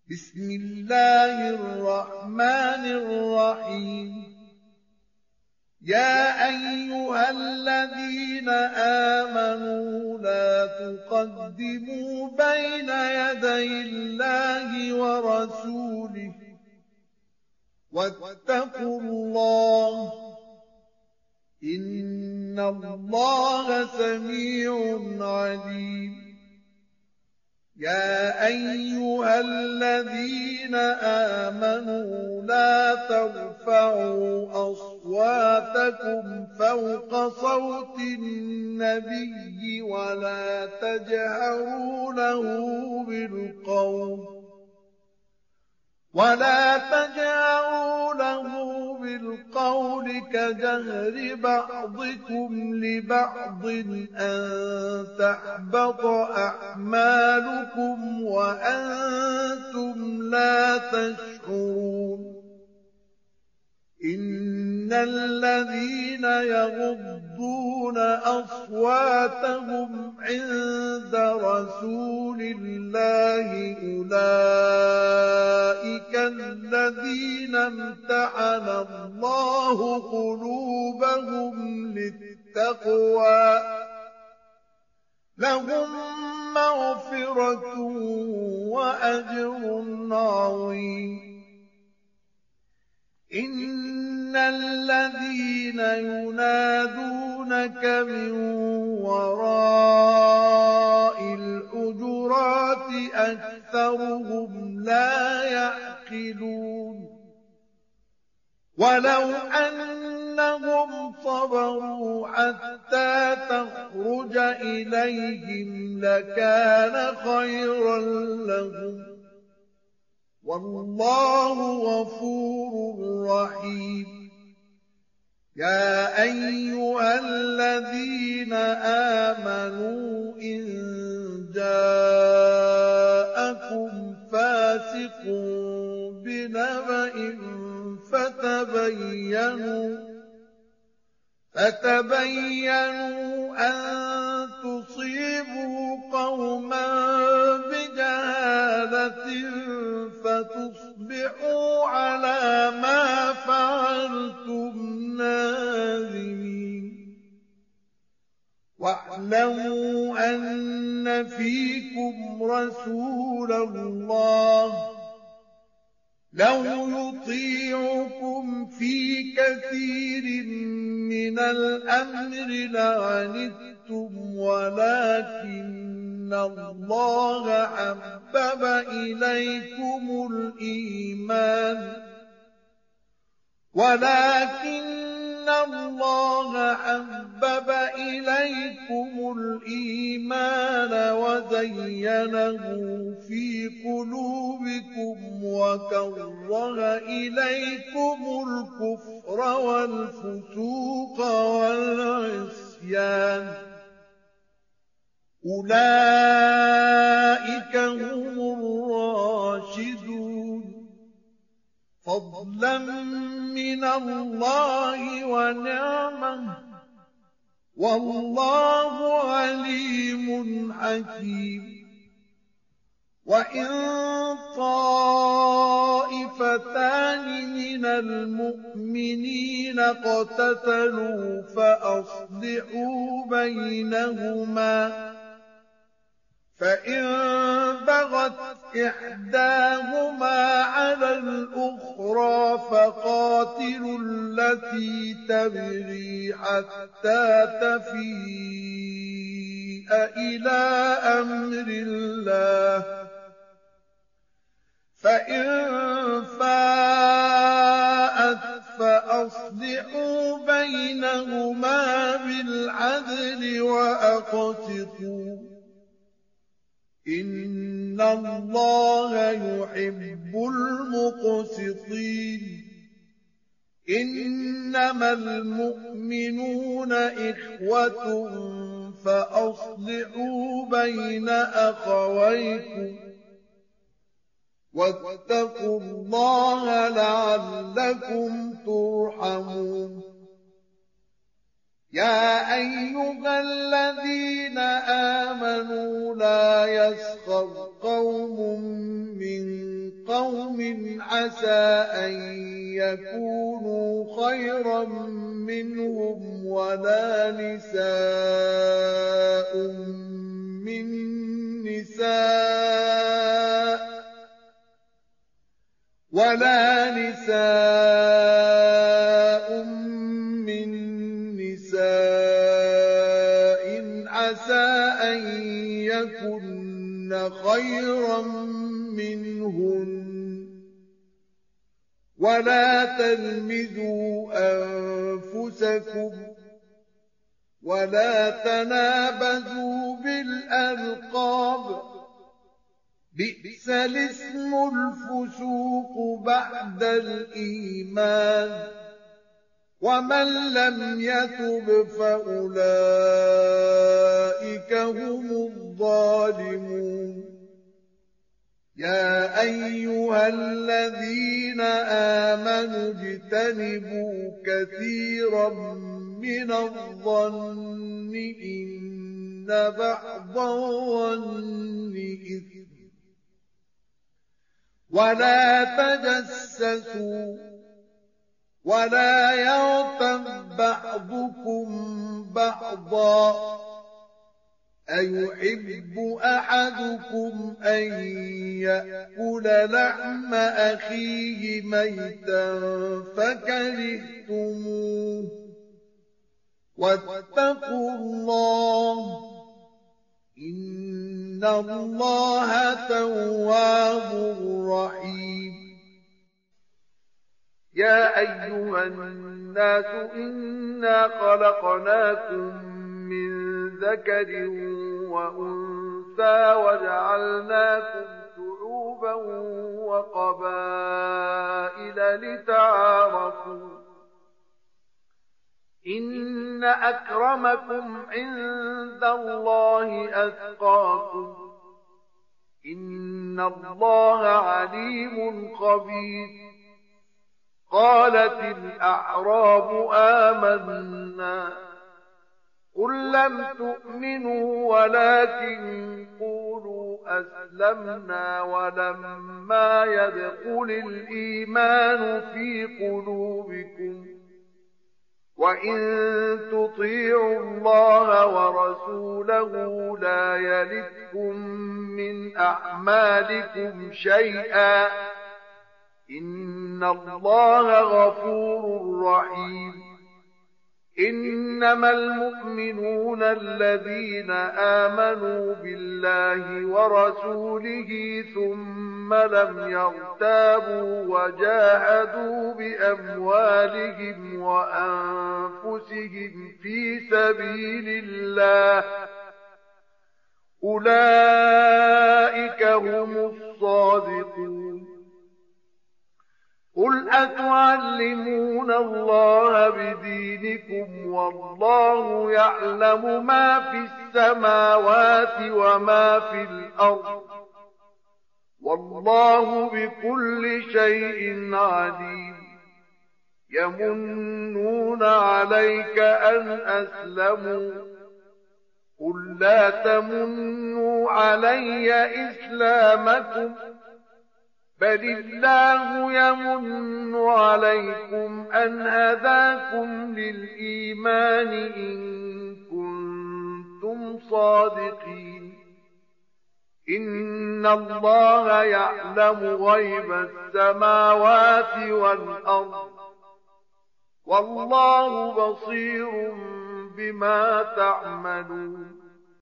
بسم الله الرحمن الرحيم. يا أيها الذين آمنوا لا تقدموا بين يدي الله ورسوله واتقوا الله إن الله سميع عليم. يا أيها الذين آمنوا لا ترفعوا أصواتكم فوق صوت النبي ولا تجهروا له بالقول كجهر بعضكم لبعض أن تحبط أعمالكم وأنتم لا تشعرون. إن الذين يغضون أصواتهم عند رسول الله أولئك الذين امتحن الله قلوبهم للتقوى لهم مغفرة وأجر عظيم. إن الذين ينادونك من وراء الحجرات أكثرهم لا يعقلون. ولو أنهم صبروا حتى تخرج إليهم لكان خيرا لهم والله غفور رحيم. يا أيها الذين آمنوا إن جاءكم فاسق بنبأ فتبينوا أن تصيبوا قوما بجهالة فتصبحوا على ما فعلتم نادمين. واعلموا أن فيكم رسول الله لو يطيعكم في كثير من الأمر لعنتم ولكن الله حبب إليكم الإيمان وزينه في قلوبكم وكره إليكم الكفر والفسوق والعصيان أولئك هم الراشدون فضلا من الله ونعمه والله عليم حكيم. وإن طائفتان من المؤمنين اقتتلوا فأصلحوا بينهما فإن بغت إحداهما على الأخرى فقاتلوا التي تبغي حتى تفيء إلى أمر الله فإن فاءت فأصلحوا بينهما بالعدل وأقسطوا إن الله يحب المقسطين. إنما المؤمنون إخوة فأصلحوا بين أخويكم واتقوا الله لعلكم ترحمون. يا أيها الذين آمنوا لا يسخر قوم من عسى أن يكونوا خيرا منهم ولا نساء من نساء عسى أن يكن خيرا منهن ولا تلمزوا أنفسكم ولا تنابزوا بالألقاب بئس الاسم الفسوق بعد الإيمان ومن لم يتب فأولئك هم الظالمون يا أيها الذين آمنوا اجتنبوا كثيرا من الظن إن بعض الظن إثم ولا تجسسوا ولا يغتب بعضكم بعضا أيحب أحدكم أن يأكل لحم أخيه ميتا فكرهتموه واتقوا الله إن الله تواب رحيم يا أيها الناس إنا خلقناكم من ذكر وأنثى وجعلناكم شعوبا وقبائل لتعارفوا إن أكرمكم عند الله أتقاكم إن الله عليم خبير قالت الأعراب آمنا قل لم تؤمنوا ولكن قولوا أسلمنا ولما يدخل الإيمان في قلوبكم وإن تطيعوا الله ورسوله لا يلدكم من أعمالكم شيئا إن الله غفور رحيم إنما المؤمنون الذين آمنوا بالله ورسوله ثم لم يرتابوا وجاهدوا بأموالهم وأنفسهم في سبيل الله أولئك هم الصادقون قل أتعلمون الله بدينكم والله يعلم ما في السماوات وما في الأرض والله بكل شيء عليم يمنون عليك أن أسلموا قل لا تمنوا علي إسلامكم بل الله يمن عليكم أن هداكم للإيمان إن كنتم صادقين إن الله يعلم غيب السماوات والأرض والله بصير بما تعملون